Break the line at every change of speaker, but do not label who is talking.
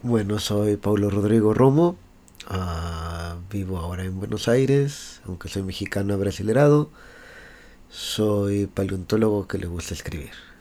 Bueno, soy Paulo Rodrigo Romo. Vivo ahora en Buenos Aires, aunque soy mexicano abrasilerado. Soy paleontólogo que le gusta escribir.